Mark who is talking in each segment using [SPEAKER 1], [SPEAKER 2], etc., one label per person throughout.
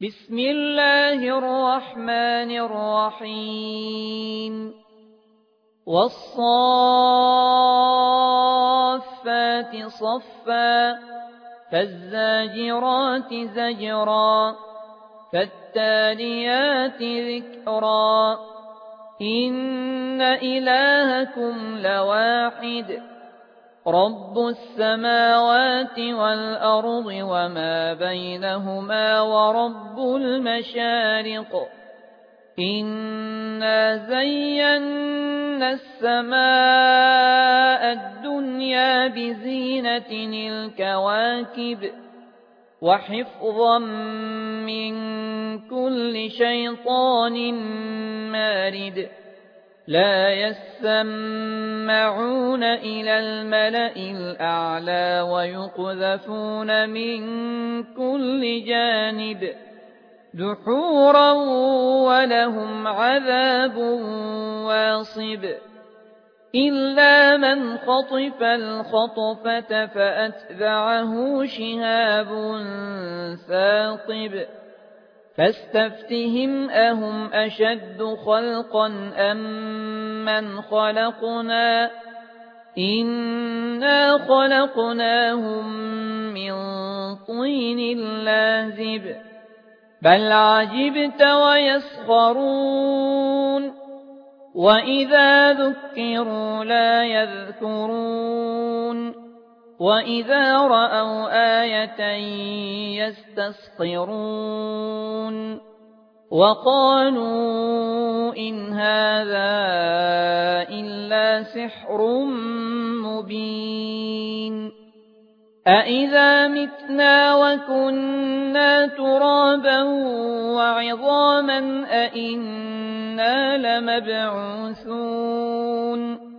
[SPEAKER 1] بسم الله الرحمن الرحيم والصافات صفا فالزاجرات زجرا فالتاليات ذكرا إن إلهكم لواحد رب السماوات والأرض وما بينهما ورب المشارق إنا زينا السماء الدنيا بزينة الكواكب وحفظا من كل شيطان مارد لا يسمعون إلى الملأ الأعلى ويقذفون من كل جانب دحورا ولهم عذاب واصب إلا من خطف الخطفة فأتبعه شهاب ثاقب فاستفتهم أهم أشد خلقا أم من خلقنا إنا خلقناهم من طين لازب بل عجبت ويسخرون وإذا ذكروا لا يذكرون وإذا رأوا آية يستصخرون وقالوا إن هذا إلا سحر مبين أإذا متنا وكنا ترابا وعظاما أإنا لمبعوثون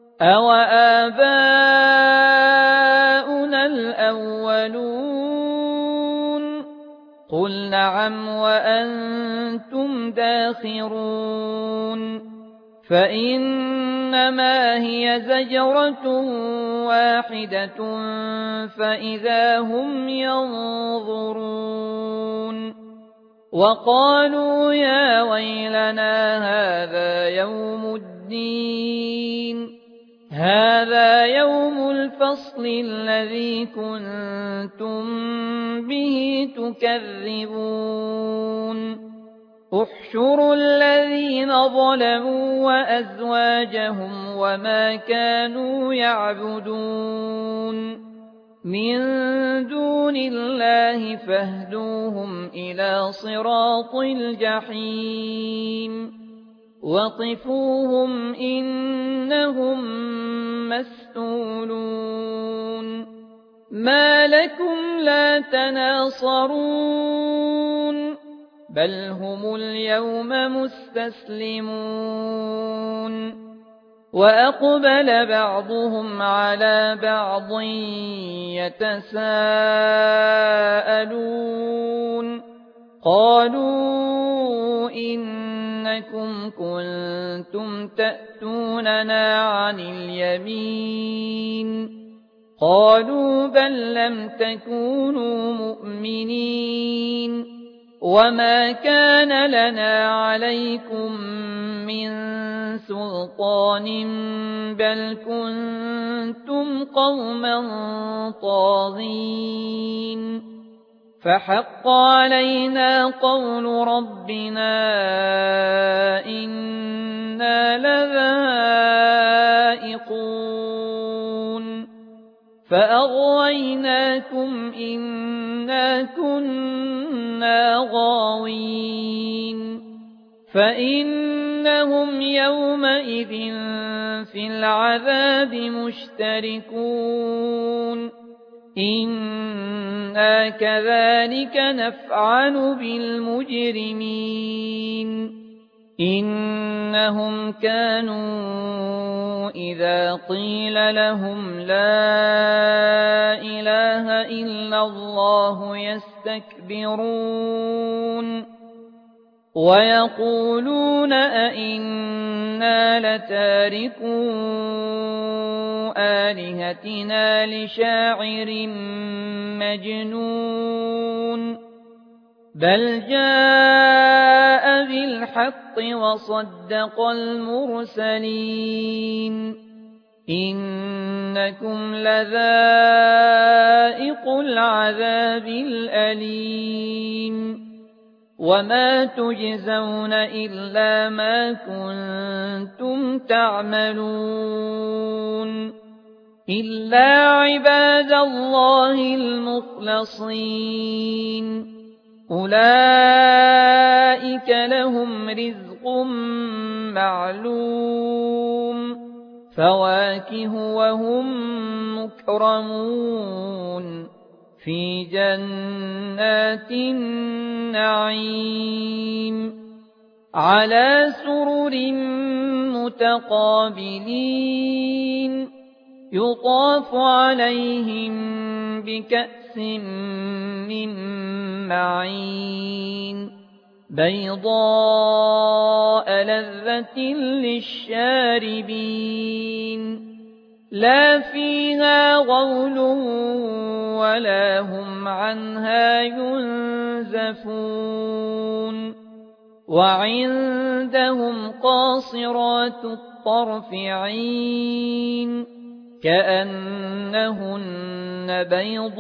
[SPEAKER 1] أوآباؤنا الأولون قل نعم وأنتم داخرون فإنما هي زجرة واحدة فإذا هم ينظرون وقالوا يا ويلنا هذا يوم الدين هذا يوم الفصل الذي كنتم به تكذبون احشروا الذين ظلموا وأزواجهم وما كانوا يعبدون من دون الله فاهدوهم إلى صراط الجحيم وقفوهم إنهم مسئولون ما لكم لا تناصرون بل هم اليوم مستسلمون وأقبل بعضهم على بعض يتساءلون قالوا إنكم كنتم تأتوننا عن اليمين قالوا بل لم تكونوا مؤمنين وما كان لنا عليكم من سلطان بل كنتم قوما طاغين فحق علينا قول ربنا إنا لذائقون فأغويناكم إنا كنا غاوين فإنهم يومئذ في العذاب مشتركون إنا كذلك نفعل بالمجرمين إنهم كانوا إذا قيل لهم لا إله إلا الله يستكبرون ويقولون أئنا لتاركو آلهتنا لشاعر مجنون بل جاء بالحق وصدق المرسلين إنكم لذائق العذاب الأليم وما تجزون إلا ما كنتم تعملون إلا عباد الله المخلصين أولئك لهم رزق معلوم فواكه وهم مكرمون في جنات النعيم على سرر متقابلين يطاف عليهم بكأس من معين بيضاء لذة للشاربين لا فيها غول ولا هم عنها ينزفون وعندهم قاصرات الطرف عين كأنهن بيض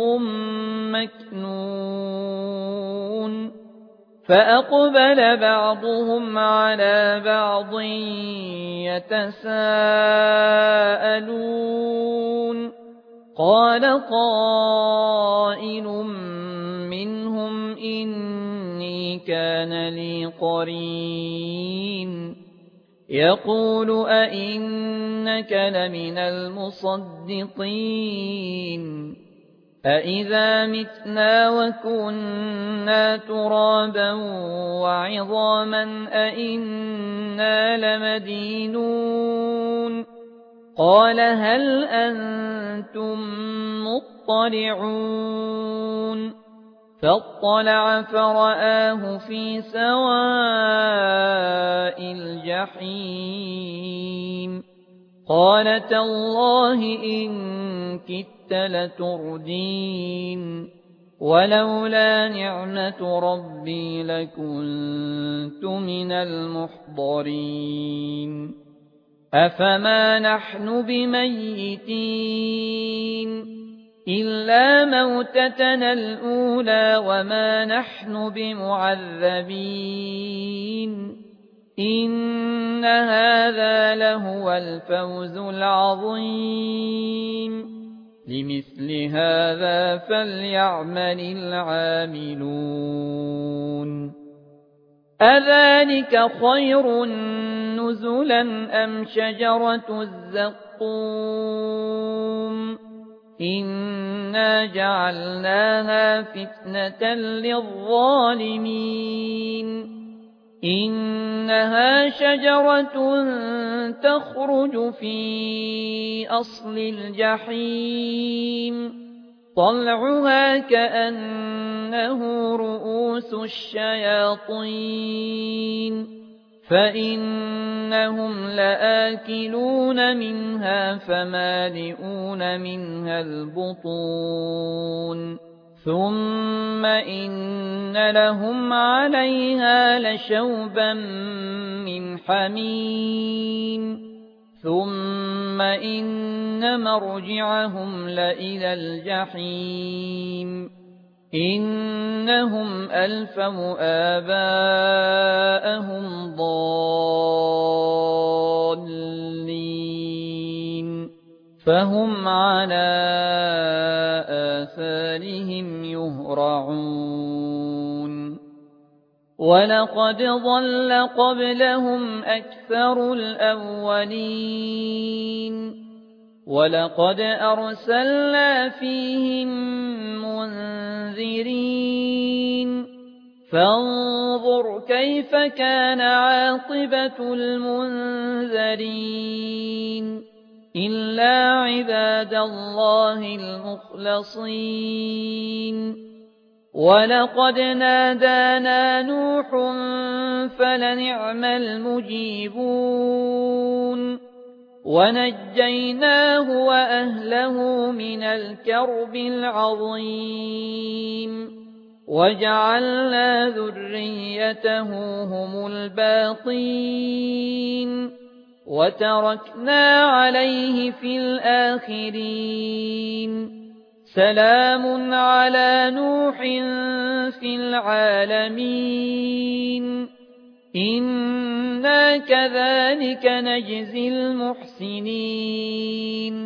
[SPEAKER 1] مكنون فأقبل بعضهم على بعض يتساءلون قال قائل منهم إني كان لي قرين يقول أئنك لمن المصدقين أئذا متنا وكنا ترابا وعظاما أئنا لمدينون قال هل أنتم مطلعون فاطلع فرآه في سواء الجحيم قال تالله إن كدت لتردين ولولا نعمة ربي لكنت من المحضرين أفما نحن بميتين إلا موتتنا الأولى وما نحن بمعذبين إن هذا لهو الفوز العظيم لمثل هذا فليعمل العاملون أذلك خير نزلا أم شجرة الزقوم إنا جعلناها فتنة للظالمين إنها شجرة تخرج في أصل الجحيم طلعها كأنه رؤوس الشياطين فإنهم لآكلون منها فمالئون منها البطون ثم إن لهم عليها لشوبا من حميم ثم إن مرجعهم لإلى الجحيم إنهم ألفوا آباءهم ضالين فهم على آثارهم يهرعون ولقد ضل قبلهم أكثر الأولين ولقد أرسلنا فيهم منذرين فانظر كيف كان عاقبة المنذرين إلا عباد الله المخلصين ولقد نادانا نوح فلنعم المجيبون ونجيناه وأهله من الكرب العظيم وجعلنا ذريته هم الباقين وتركنا عليه في الآخرين سلام على نوح في العالمين إنا كذلك نجزي المحسنين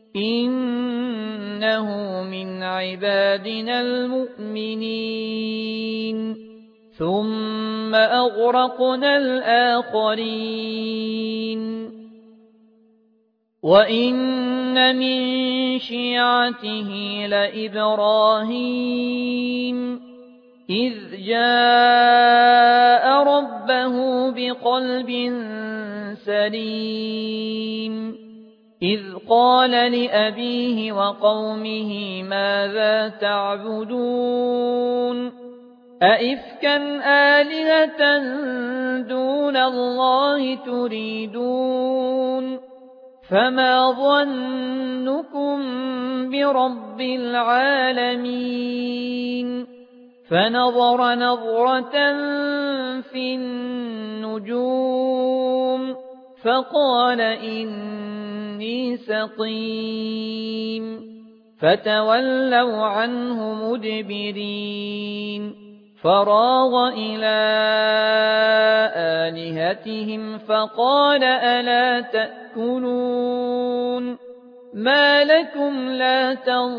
[SPEAKER 1] إنه من عبادنا المؤمنين ثم أغرقنا الآخرين وإن من شيعته لإبراهيم إذ جاء ربه بقلب سليم إذ قال لأبيه وقومه ماذا تعبدون أئفكا آلهة دون الله تريدون فما ظنكم برب العالمين فنظر نظرة في النجوم فقال إني سقيم فتولوا عنه مدبرين فراغ إلى آلهتهم فقال ألا تأكلون ما لكم لا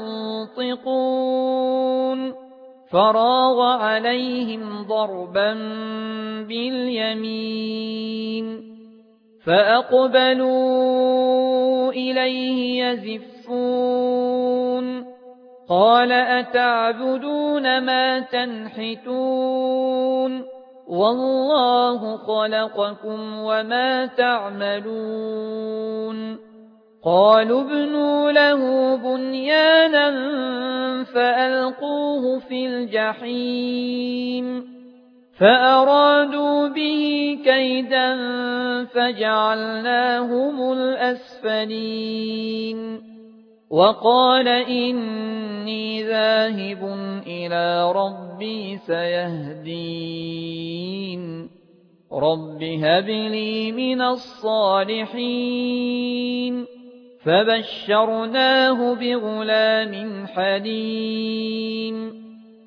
[SPEAKER 1] تنطقون فراغ عليهم ضربا باليمين فأقبلوا إليه يزفون قال أتعبدون ما تنحتون والله خلقكم وما تعملون قالوا ابنوا له بنيانا فألقوه في الجحيم فأرادوا به كيدا فجعلناهم الأسفلين وقال إني ذاهب إلى ربي سيهدين رب هب لي من الصالحين فبشرناه بغلام حليم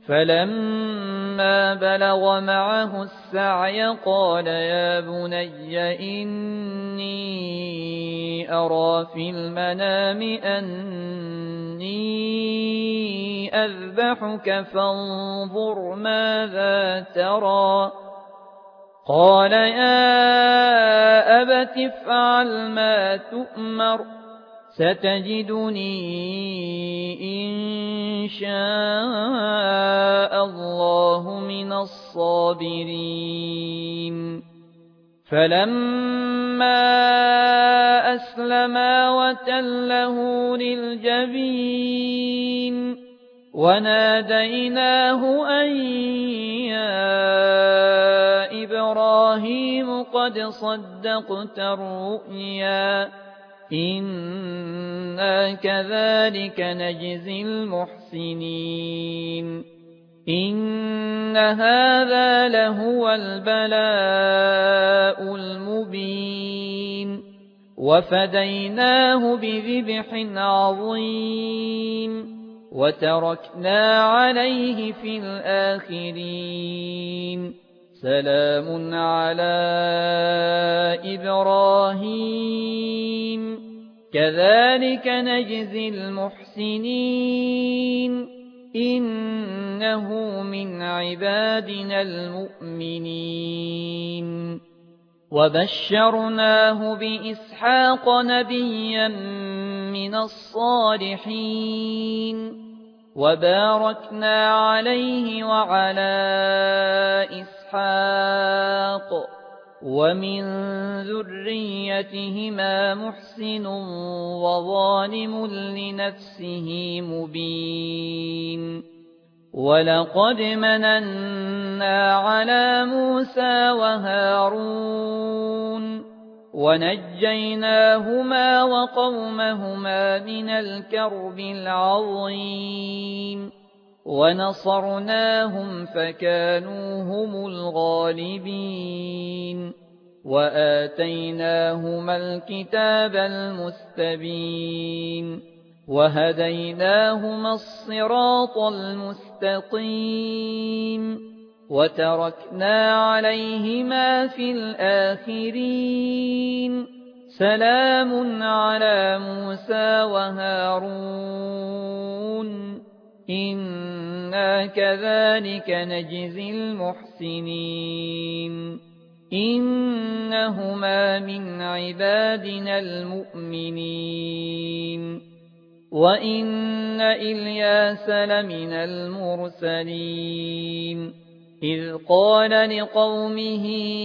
[SPEAKER 1] فلما بلغ معه السعي قال يا بني إني أرى في المنام أني أذبحك فانظر ماذا ترى قال يا أبت افعل ما تؤمر ستجدني إن شاء الله من الصابرين فلما أسلما وتله للجبين وناديناه أن يا إبراهيم قد صدقت الرؤيا إنا كذلك نجزي المحسنين إن هذا لهو البلاء المبين وفديناه بذبح عظيم وتركنا عليه في الآخرين سلام على إبراهيم كذلك نجزي المحسنين إنه من عبادنا المؤمنين وبشرناه بإسحاق نبيا من الصالحين وباركنا عليه وعلى إسحاق ومن ذريتهما محسن وظالم لنفسه مبين ولقد مننا على موسى وهارون ونجيناهما وقومهما من الكرب العظيم ونصرناهم فكانوا هم الغالبين وآتيناهما الكتاب المستبين وهديناهما الصراط المستقيم وتركنا عليهما في الآخرين سلام على موسى وهارون إنا كذلك نجزي المحسنين إنهما من عبادنا المؤمنين وإن إلياس لمن المرسلين إذ قال لقومه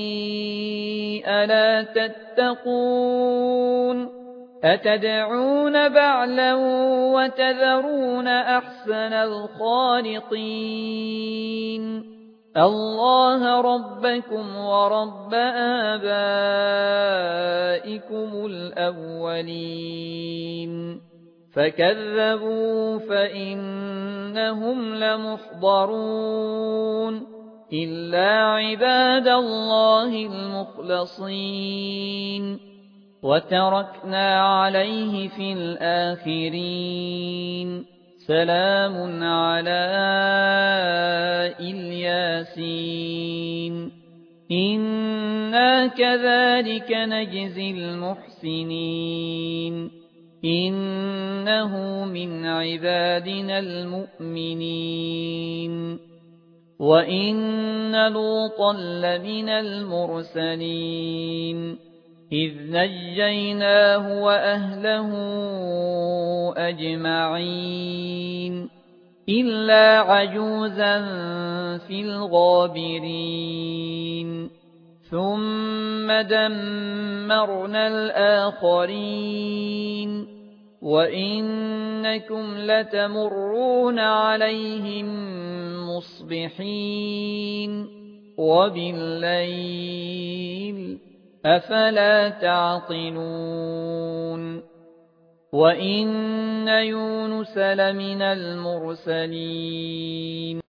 [SPEAKER 1] ألا تتقون أتدعون بعلا وتذرون أحسن الخالقين الله ربكم ورب آبائكم الأولين فكذبوا فإنهم لمحضرون إلا عباد الله المخلصين وتركنا عليه في الآخرين سلام على الياسين إنا كذلك نجزي المحسنين إنه من عبادنا المؤمنين وإن لوطا لمن المرسلين إذ نجيناه وأهله أجمعين إلا عجوزا في الغابرين ثم دمرنا الآخرين وإنكم لتمرون عليهم مصبحين وبالليل أفلا تعقلون وإن يونس لمن المرسلين